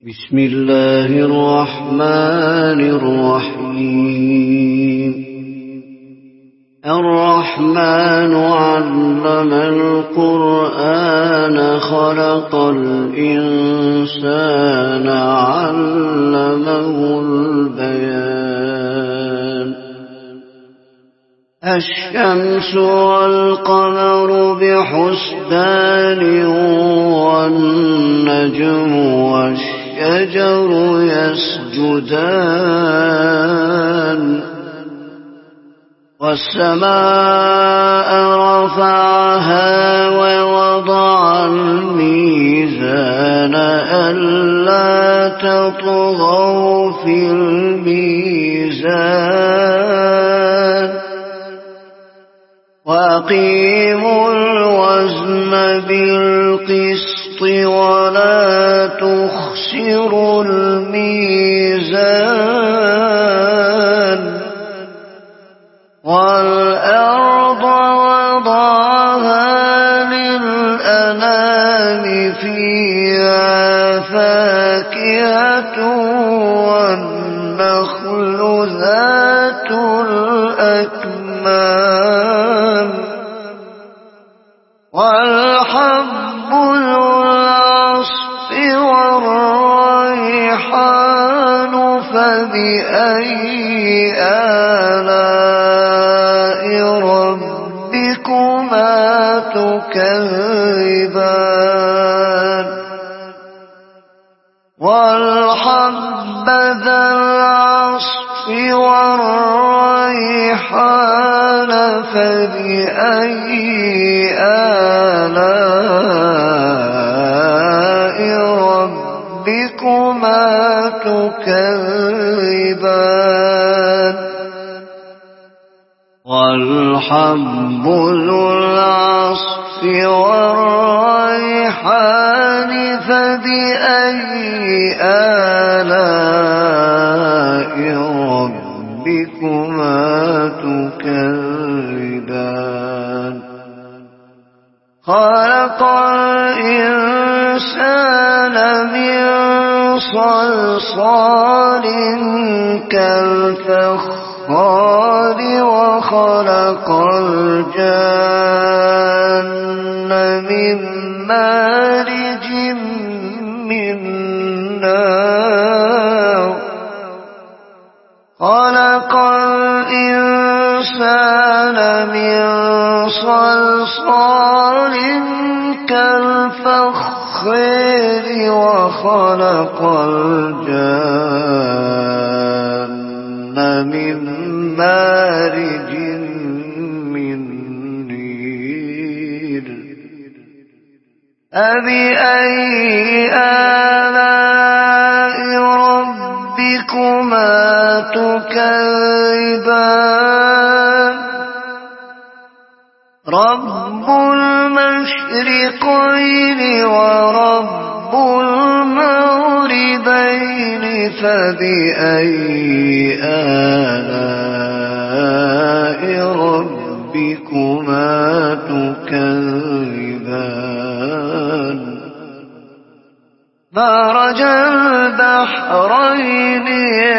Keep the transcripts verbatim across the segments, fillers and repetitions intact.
بسم الله الرحمن الرحيم الرحمن علم القرآن خلق الإنسان علمه البيان الشمس والقمر بحسبان والنجم والشجر يسجدان والسماء رفعها ووضع الميزان ألا تطغوا في الميزان وأقيموا الوزن بالقسط ولا تخسروا الميزان والأرض وضعها للأنام فيها فاكهة والنخل ذات الأكمام والحب ذو العصف والريحان فبأي آلاء ربكما تكذبان والحب ذا العصف والريحان فبأي آلاء ربكما تكذبان والحب ذو العصف والريحان فبأي آلاء ربكما تكذبان خلق الإنسان من صلصال كالفخار وخلق الجن من مارج من نار خلق الإنسان من صلصال كالفخار وخلق الجن من مارج من نير فبأي آلاء ربكما تكذبان رب المشرقين ورب المغربين فبأي آلاء ربكما تكذبان مرج البحرين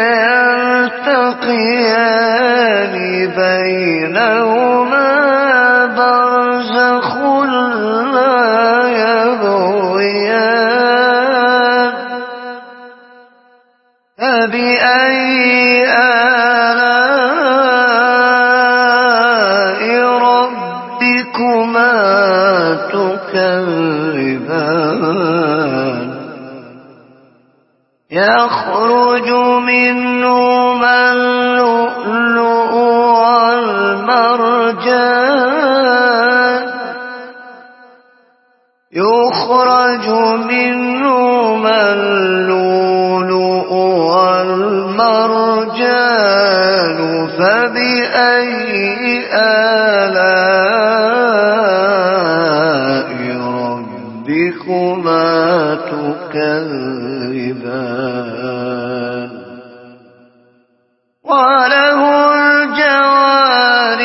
يلتقيان بينهما برزخ لا يبغيان فبأي آلاء ربكما تكذبان يخرج منهما اللؤلؤ والمرجان يخرج منهما اللؤلؤ والمرجان فبأي آلاء ربكما تكذبان وله الجوار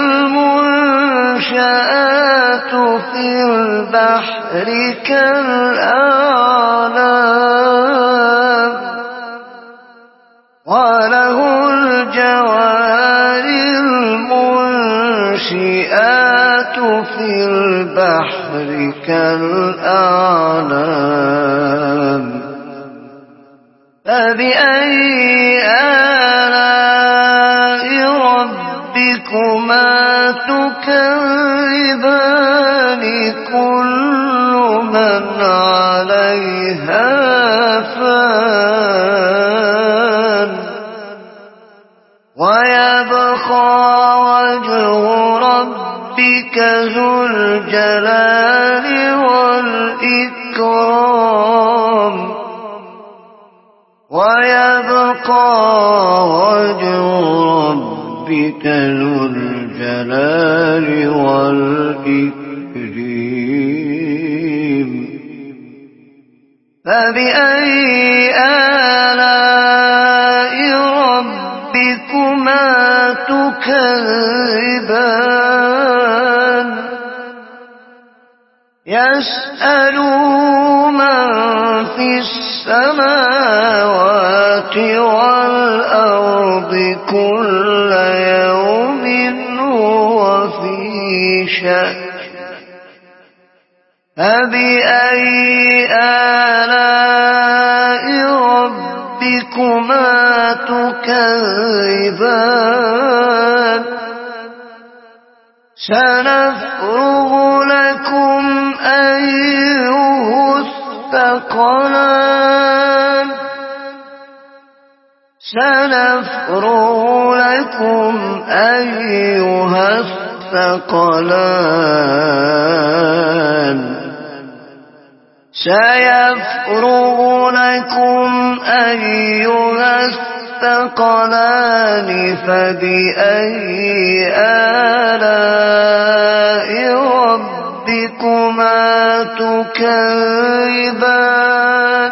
المنشآت في البحر كالأعلام في البحر كالأعلام فبأي آلاء ربكما تكذبان كل من عليها فان ويبقى وجه ربك ذو الجلال والإكرام ويبقى وجه ربك ذو الجلال والإكرام فبأي آلاء ربكما تكذبان يسأله من في السماوات والأرض كل يوم هو في شأن فبأي آلاء ربكما تكذبان سنفرغ لكم أيها الثقلان سنفرغ لكم أيها الثقلان سيفرغ لكم أيها الثقلان فبأي آلاء ربكما تكذبان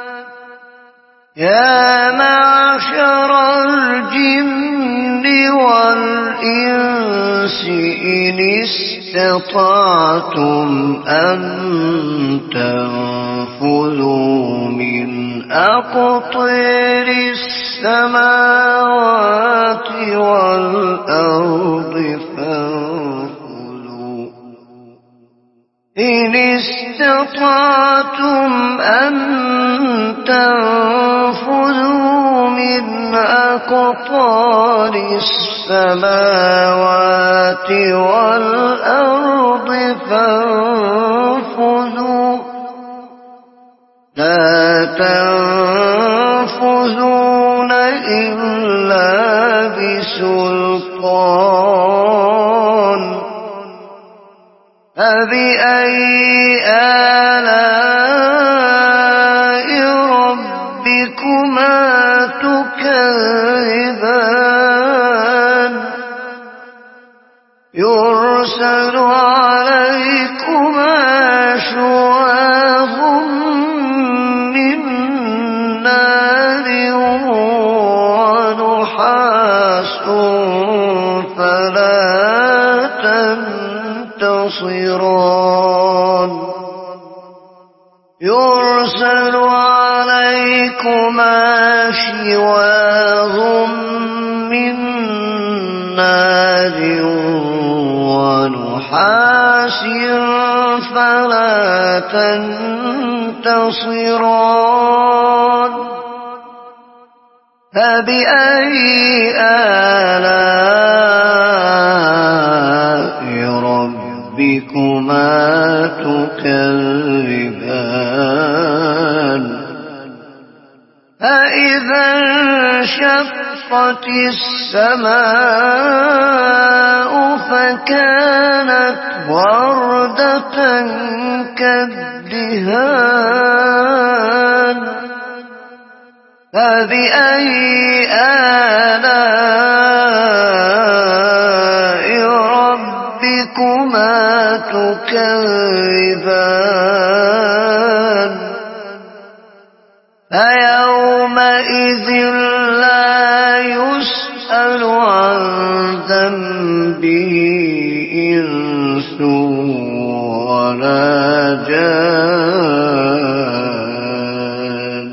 يا معشر الجن والإنس إن استطعتم أن تنفذوا من أقطار السماوات والأرض فانفذوا إن استطعتم أن تنفذوا من أقطار السماوات والأرض فانفذوا لا تنفذون إلا بسلطان فبأي آلاء ربكما تكذبان يرسل عليكما شواظ من نار ونحاس فلا تنتصران يرسل عليكما شواظ من نار ونحاس فلا تنتصران فبأي آلاء ربكما تكذبان فإذا انشقت السماء فكانت وردة كالدهان فبأي آلاء ربكما تكذبان فيومئذ لا يسأل عن ذنبه إنس ولا جان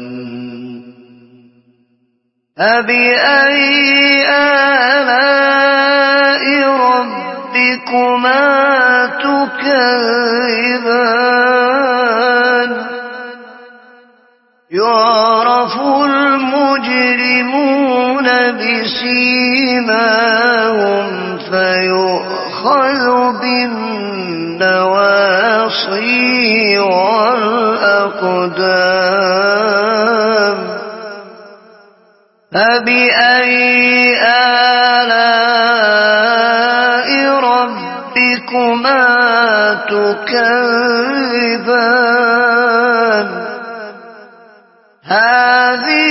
فبأي آلاء ربكما ربكما تكذبان يعرف المجرمون بسيماهم فيؤخذ بالنواصي والأقدام فبأي آلاء ربكما تكذبان هذه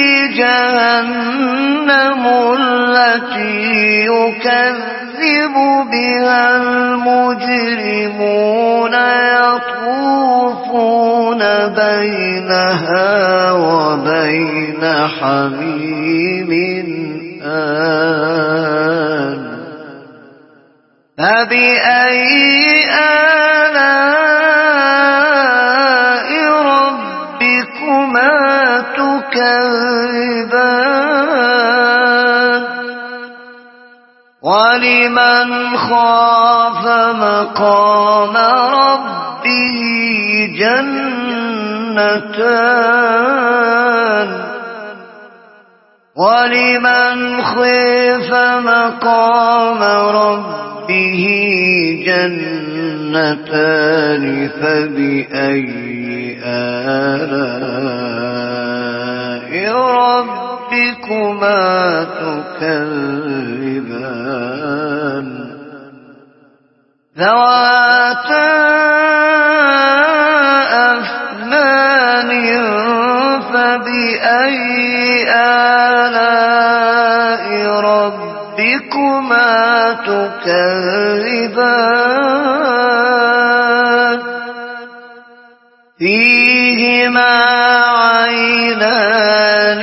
جهنم التي يكذب بها المجرمون يطوفون بينها وبين حميم آن فبأي آلاء ربكما تكذبان ولمن خاف مقام ربه جنتان ولمن خاف مقام ربه جنتان فبأي آلاء ربكما تكذبان ذواتا أفنان فبأي آلاء ربكما تكذبان فيهما عينان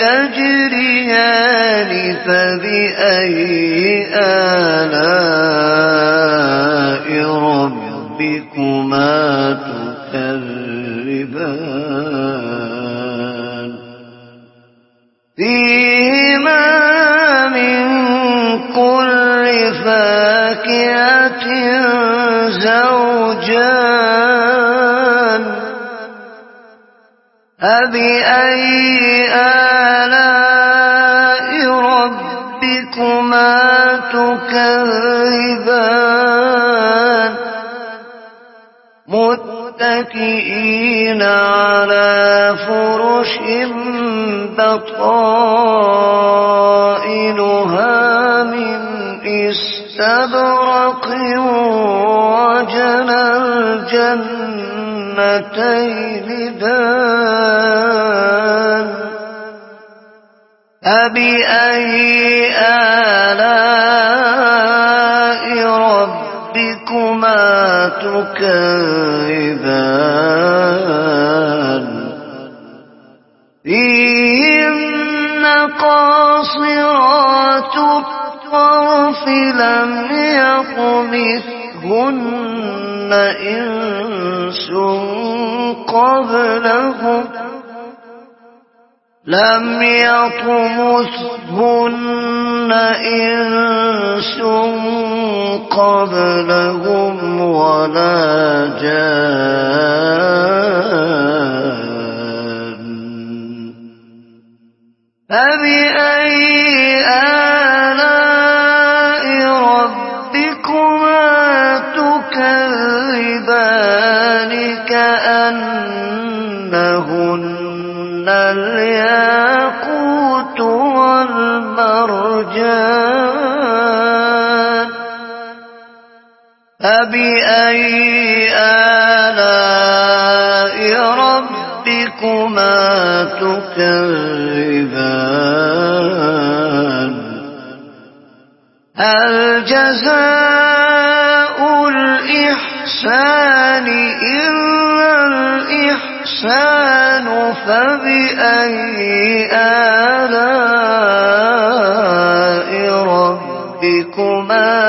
تجريان فبأي آلاء ربكما تكذبان فيهما من كل فاكهة زوجان فبأي آلاء ربكما تكذبان متكئين على فرش بطائنها من استبرق وجنى الجنتين دان فبأي آلاء ربكما تكذبان فيهن قاصرات الطرف لم يطمثهن إنس قبلهم لم يطمثهن إنس قبلهم ولا جان فبأي آلاء ربكما تكذبان كأنهن الياقوت والمرجان فبأي آلاء ربكما تكذبان هل جزاء الإحسان إلا الإحسان فبأي آلاء ربكما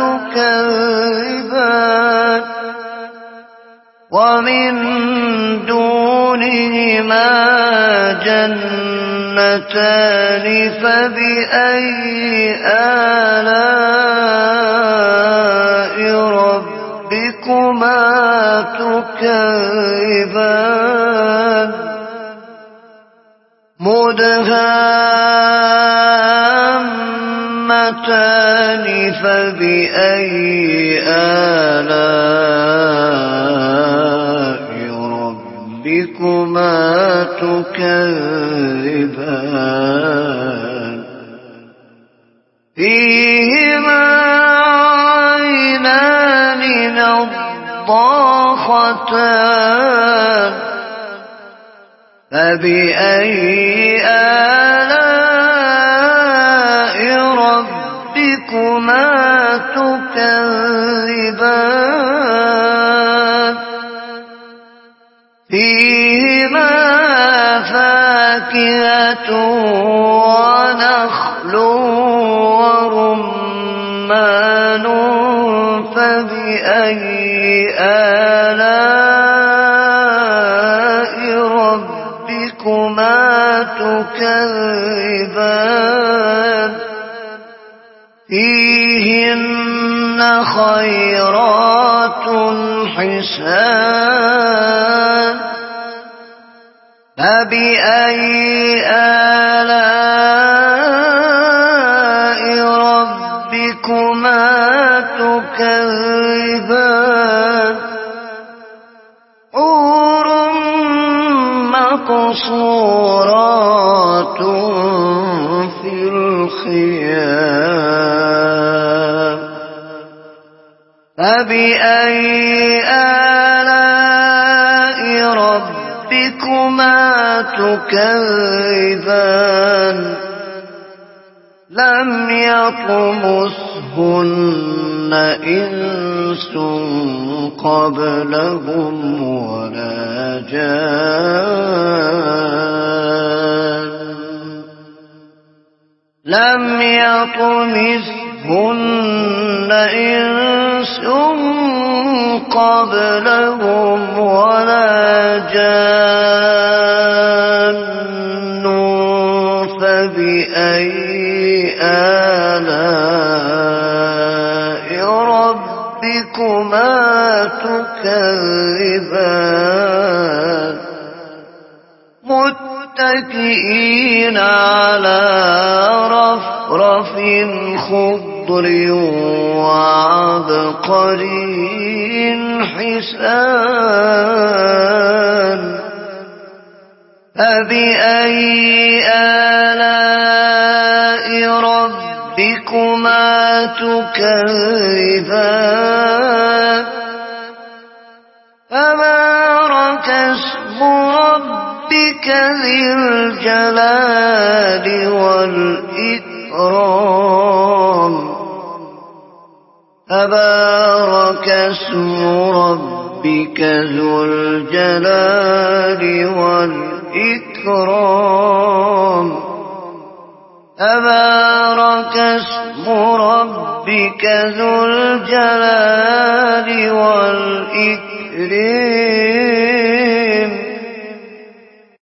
تكذبان ومن دونهما جنتان جنتان فبأي آلاء ربكما تكذبان مدهامتان فبأي آلاء ربكما تكذبان فيهما عينان نضاختان فبأي آلاء ربكما تكذبان فيهما فاكهة ونخل ورمان فبأي آلاء ربكما تكذبان فيهن خيرات حسان فبأي آلاء ربكما تكذبان حور مقصورات في الخيام فبأي آلاء ربكما تكذبان لم يطمثهن إنس قبلهم ولا جان لم يطمثهن إنس قبلهم ولا جان فبأي آلاء ربكما تكذبان متكئين على رفرف خضر وعبقري حسان فبأي آلاء ربكما تكذبان تبارك اسم ربك ذي الجلال والإكرام تبارك اسم ربك ذو الجلال والإكرام تبارك اسم ربك ذو الجلال والإكرام